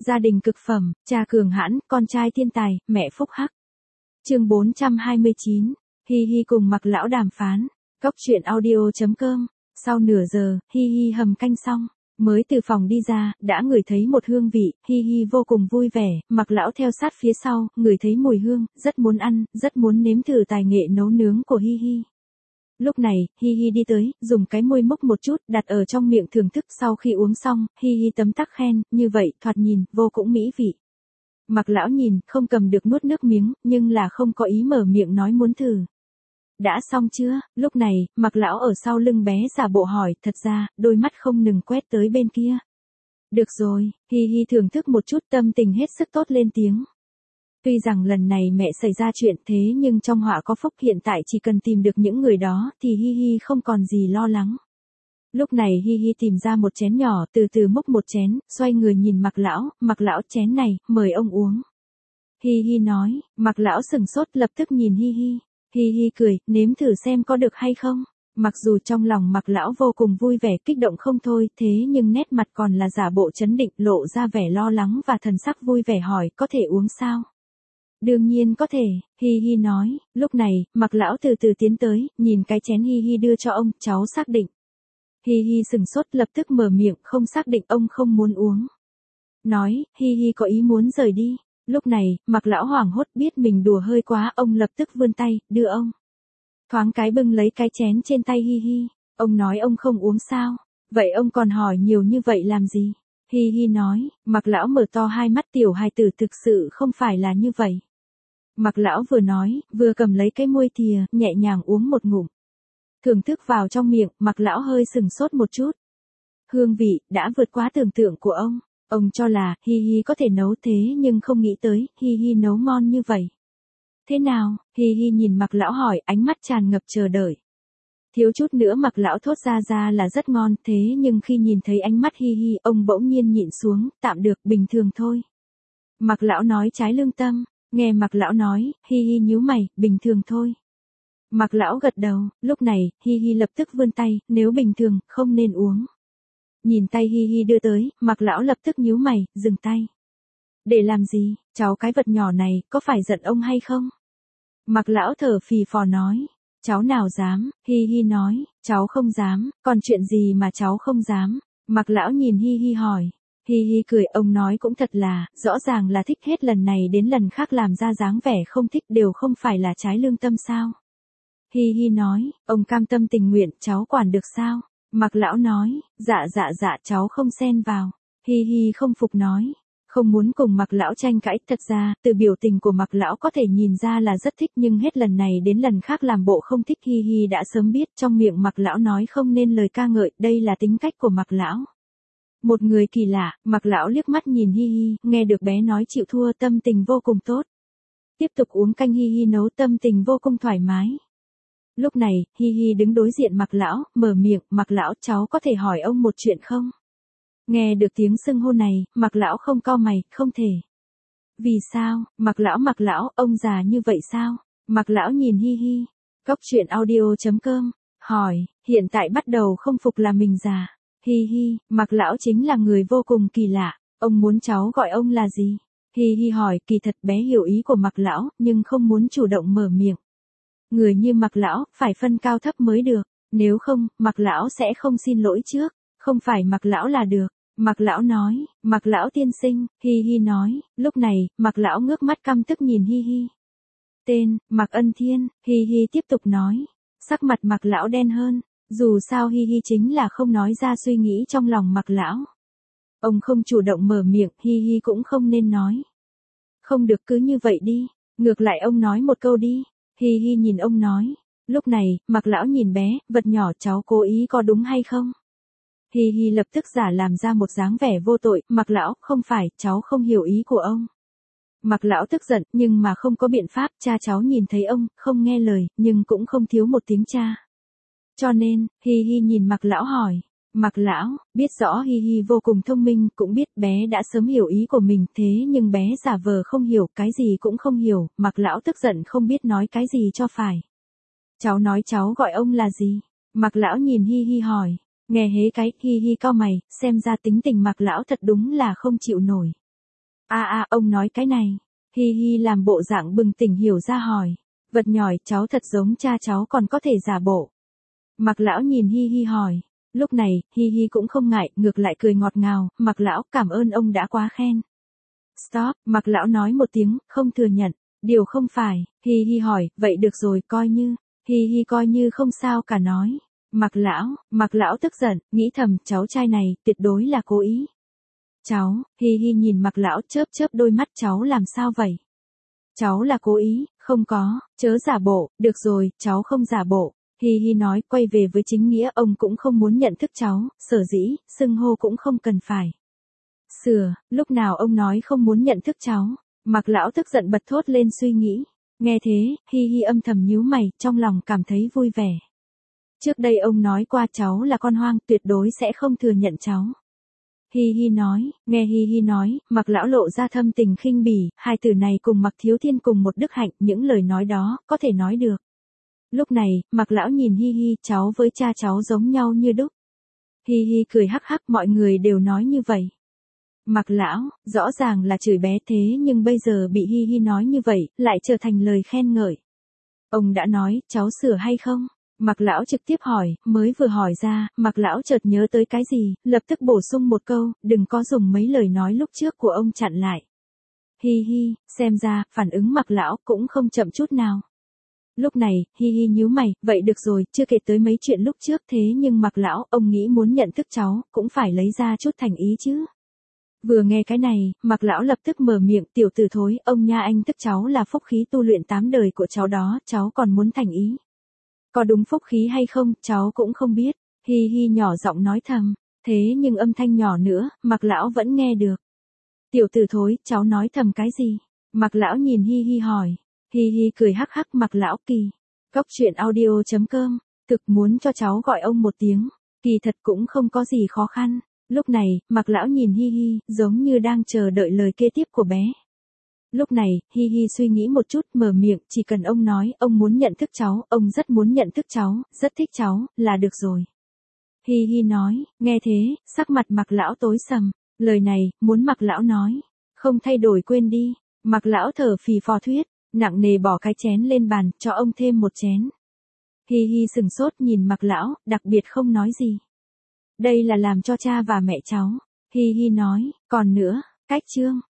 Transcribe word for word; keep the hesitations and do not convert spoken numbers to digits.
Gia đình cực phẩm, cha cường hãn, con trai thiên tài, mẹ phúc hắc. Chương bốn trăm hai mươi chín, Hi Hi cùng Mạc lão đàm phán. Góc truyện audio chấm com. Sau nửa giờ, Hi Hi hầm canh xong, mới từ phòng đi ra, đã ngửi thấy một hương vị, Hi Hi vô cùng vui vẻ, Mạc lão theo sát phía sau, ngửi thấy mùi hương, rất muốn ăn, rất muốn nếm thử tài nghệ nấu nướng của Hi Hi. Lúc này, Hi Hi đi tới, dùng cái môi mốc một chút, đặt ở trong miệng thưởng thức. Sau khi uống xong, Hi Hi tấm tắc khen, như vậy, thoạt nhìn, vô cũng mỹ vị. Mạc lão nhìn, không cầm được nuốt nước miếng, nhưng là không có ý mở miệng nói muốn thử. Đã xong chưa? Lúc này, Mạc lão ở sau lưng bé giả bộ hỏi, thật ra, đôi mắt không ngừng quét tới bên kia. Được rồi, Hi Hi thưởng thức một chút, tâm tình hết sức tốt lên tiếng. Tuy rằng lần này mẹ xảy ra chuyện thế nhưng trong họa có phúc, hiện tại chỉ cần tìm được những người đó thì Hi Hi không còn gì lo lắng. Lúc này Hi Hi tìm ra một chén nhỏ, từ từ múc một chén, xoay người nhìn Mạc lão, Mạc lão chén này, mời ông uống. Hi Hi nói, Mạc lão sừng sốt lập tức nhìn Hi Hi. Hi Hi cười, nếm thử xem có được hay không. Mặc dù trong lòng Mạc lão vô cùng vui vẻ, kích động không thôi, thế nhưng nét mặt còn là giả bộ trấn định, lộ ra vẻ lo lắng và thần sắc vui vẻ hỏi, có thể uống sao? Đương nhiên có thể, Hi Hi nói. Lúc này, Mạc lão từ từ tiến tới, nhìn cái chén Hi Hi đưa cho ông, cháu xác định. Hi Hi sừng sốt lập tức mở miệng, không xác định, ông không muốn uống. Nói, Hi Hi có ý muốn rời đi. Lúc này, Mạc lão hoảng hốt biết mình đùa hơi quá, ông lập tức vươn tay, đưa ông. Thoáng cái bưng lấy cái chén trên tay Hi Hi. Ông nói ông không uống sao? Vậy ông còn hỏi nhiều như vậy làm gì? Hi Hi nói, Mạc lão mở to hai mắt, tiểu hài tử thực sự không phải là như vậy. Mạc lão vừa nói, vừa cầm lấy cái muôi thìa, nhẹ nhàng uống một ngụm. Thưởng thức vào trong miệng, Mạc lão hơi sừng sốt một chút. Hương vị, đã vượt quá tưởng tượng của ông. Ông cho là, Hi Hi có thể nấu thế nhưng không nghĩ tới, Hi Hi nấu ngon như vậy. Thế nào? Hi Hi nhìn Mạc lão hỏi, ánh mắt tràn ngập chờ đợi. Thiếu chút nữa Mạc lão thốt ra ra là rất ngon, thế nhưng khi nhìn thấy ánh mắt Hi Hi, ông bỗng nhiên nhịn xuống, tạm được, bình thường thôi. Mạc lão nói trái lương tâm, nghe Mạc lão nói, Hi Hi nhíu mày, bình thường thôi. Mạc lão gật đầu, lúc này, Hi Hi lập tức vươn tay, nếu bình thường, không nên uống. Nhìn tay Hi Hi đưa tới, Mạc lão lập tức nhíu mày, dừng tay. Để làm gì, cháu cái vật nhỏ này, có phải giận ông hay không? Mạc lão thở phì phò nói, cháu nào dám, Hi Hi nói, cháu không dám, còn chuyện gì mà cháu không dám? Mạc lão nhìn Hi Hi hỏi. Hi Hi cười, ông nói cũng thật là, rõ ràng là thích hết lần này đến lần khác làm ra dáng vẻ không thích, đều không phải là trái lương tâm sao? Hi Hi nói, ông cam tâm tình nguyện, cháu quản được sao? Mạc lão nói, dạ dạ dạ, cháu không xen vào. Hi Hi không phục nói, không muốn cùng Mạc lão tranh cãi, thật ra, từ biểu tình của Mạc lão có thể nhìn ra là rất thích, nhưng hết lần này đến lần khác làm bộ không thích. Hi Hi đã sớm biết, trong miệng Mạc lão nói không nên lời ca ngợi, đây là tính cách của Mạc lão. Một người kỳ lạ. Mạc lão liếc mắt nhìn Hi Hi, nghe được bé nói chịu thua, tâm tình vô cùng tốt. Tiếp tục uống canh Hi Hi nấu, tâm tình vô cùng thoải mái. Lúc này, Hi Hi đứng đối diện Mạc lão, mở miệng, Mạc lão, cháu có thể hỏi ông một chuyện không? Nghe được tiếng xưng hô này, Mạc lão không cau mày, không thể. Vì sao? Mạc lão Mạc lão, ông già như vậy sao? Mạc lão nhìn Hi Hi. Góc truyện audio chấm com. Hỏi, hiện tại bắt đầu không phục là mình già. Hi Hi, Mạc lão chính là người vô cùng kỳ lạ. Ông muốn cháu gọi ông là gì? Hi Hi hỏi, kỳ thật bé hiểu ý của Mạc lão, nhưng không muốn chủ động mở miệng. Người như Mạc lão, phải phân cao thấp mới được. Nếu không, Mạc lão sẽ không xin lỗi trước. Không phải Mạc lão là được. Mạc lão nói, Mạc lão tiên sinh, Hi Hi nói. Lúc này, Mạc lão ngước mắt căm tức nhìn Hi Hi. Tên, Mạc Ân Thiên. Hi Hi tiếp tục nói. Sắc mặt Mạc lão đen hơn. Dù sao Hi Hi chính là không nói ra suy nghĩ trong lòng Mạc lão. Ông không chủ động mở miệng, Hi Hi cũng không nên nói. Không được, cứ như vậy đi. Ngược lại ông nói một câu đi. Hi Hi nhìn ông nói. Lúc này, Mạc lão nhìn bé, vật nhỏ, cháu cố ý có đúng hay không? Hi Hi lập tức giả làm ra một dáng vẻ vô tội, Mạc lão, không phải, cháu không hiểu ý của ông. Mạc lão tức giận, nhưng mà không có biện pháp, cha cháu nhìn thấy ông, không nghe lời, nhưng cũng không thiếu một tiếng cha. Cho nên, Hi Hi nhìn Mạc lão hỏi. Mạc lão, biết rõ Hi Hi vô cùng thông minh, cũng biết bé đã sớm hiểu ý của mình, thế nhưng bé giả vờ không hiểu, cái gì cũng không hiểu, Mạc lão tức giận không biết nói cái gì cho phải. Cháu nói cháu gọi ông là gì? Mạc lão nhìn Hi Hi hỏi. Nghe hế cái, Hi Hi cau mày, xem ra tính tình Mạc lão thật đúng là không chịu nổi. À à, ông nói cái này. Hi hi làm bộ dạng bừng tỉnh hiểu ra hỏi. Vật nhỏi, cháu thật giống cha cháu còn có thể giả bộ. Mạc lão nhìn Hi hi hỏi. Lúc này, Hi hi cũng không ngại, ngược lại cười ngọt ngào, Mạc lão cảm ơn ông đã quá khen. Stop, Mạc lão nói một tiếng, không thừa nhận. Điều không phải, Hi hi hỏi, vậy được rồi, coi như. Hi hi coi như không sao cả nói. Mạc lão, Mạc lão tức giận, nghĩ thầm, cháu trai này, tuyệt đối là cố ý. Cháu, Hi hi nhìn Mạc lão chớp chớp đôi mắt, cháu làm sao vậy? Cháu là cố ý, không có, chớ giả bộ, được rồi, cháu không giả bộ. Hi hi nói, quay về với chính nghĩa, ông cũng không muốn nhận thức cháu, sở dĩ, xưng hô cũng không cần phải. Sửa, lúc nào ông nói không muốn nhận thức cháu, Mạc lão tức giận bật thốt lên suy nghĩ. Nghe thế, Hi hi âm thầm nhíu mày, trong lòng cảm thấy vui vẻ. Trước đây ông nói qua cháu là con hoang, tuyệt đối sẽ không thừa nhận cháu. Hi hi nói, nghe Hi hi nói, Mạc lão lộ ra thâm tình khinh bỉ, hai từ này cùng Mạc Thiếu Thiên cùng một đức hạnh, những lời nói đó, có thể nói được. Lúc này, Mạc lão nhìn Hi hi, cháu với cha cháu giống nhau như đúc. Hi hi cười hắc hắc, mọi người đều nói như vậy. Mạc lão, rõ ràng là chửi bé thế nhưng bây giờ bị Hi hi nói như vậy, lại trở thành lời khen ngợi. Ông đã nói, cháu sửa hay không? Mạc lão trực tiếp hỏi, mới vừa hỏi ra, Mạc lão chợt nhớ tới cái gì, lập tức bổ sung một câu, đừng có dùng mấy lời nói lúc trước của ông chặn lại. Hi hi, xem ra, phản ứng Mạc lão cũng không chậm chút nào. Lúc này, Hi hi nhíu mày, vậy được rồi, chưa kể tới mấy chuyện lúc trước thế nhưng Mạc lão, ông nghĩ muốn nhận thức cháu, cũng phải lấy ra chút thành ý chứ. Vừa nghe cái này, Mạc lão lập tức mở miệng, tiểu tử thối, ông nha anh tức cháu là phúc khí tu luyện tám đời của cháu đó, cháu còn muốn thành ý. Có đúng phúc khí hay không, cháu cũng không biết. Hi hi nhỏ giọng nói thầm, thế nhưng âm thanh nhỏ nữa, Mạc lão vẫn nghe được. Tiểu tử thối, cháu nói thầm cái gì? Mạc lão nhìn Hi hi hỏi. Hi hi cười hắc hắc, Mạc lão kỳ. Cốc truyện audio chấm com, thực muốn cho cháu gọi ông một tiếng, kỳ thật cũng không có gì khó khăn. Lúc này, Mạc lão nhìn Hi hi, giống như đang chờ đợi lời kế tiếp của bé. Lúc này, Hi hi suy nghĩ một chút, mở miệng, chỉ cần ông nói, ông muốn nhận thức cháu, ông rất muốn nhận thức cháu, rất thích cháu, là được rồi. Hi hi nói, nghe thế, sắc mặt Mạc lão tối sầm, lời này, muốn Mạc lão nói, không thay đổi quên đi. Mạc lão thở phì phò thuyết, nặng nề bỏ cái chén lên bàn, cho ông thêm một chén. Hi hi sừng sốt nhìn Mạc lão, đặc biệt không nói gì. Đây là làm cho cha và mẹ cháu. Hi hi nói, còn nữa, cách chương.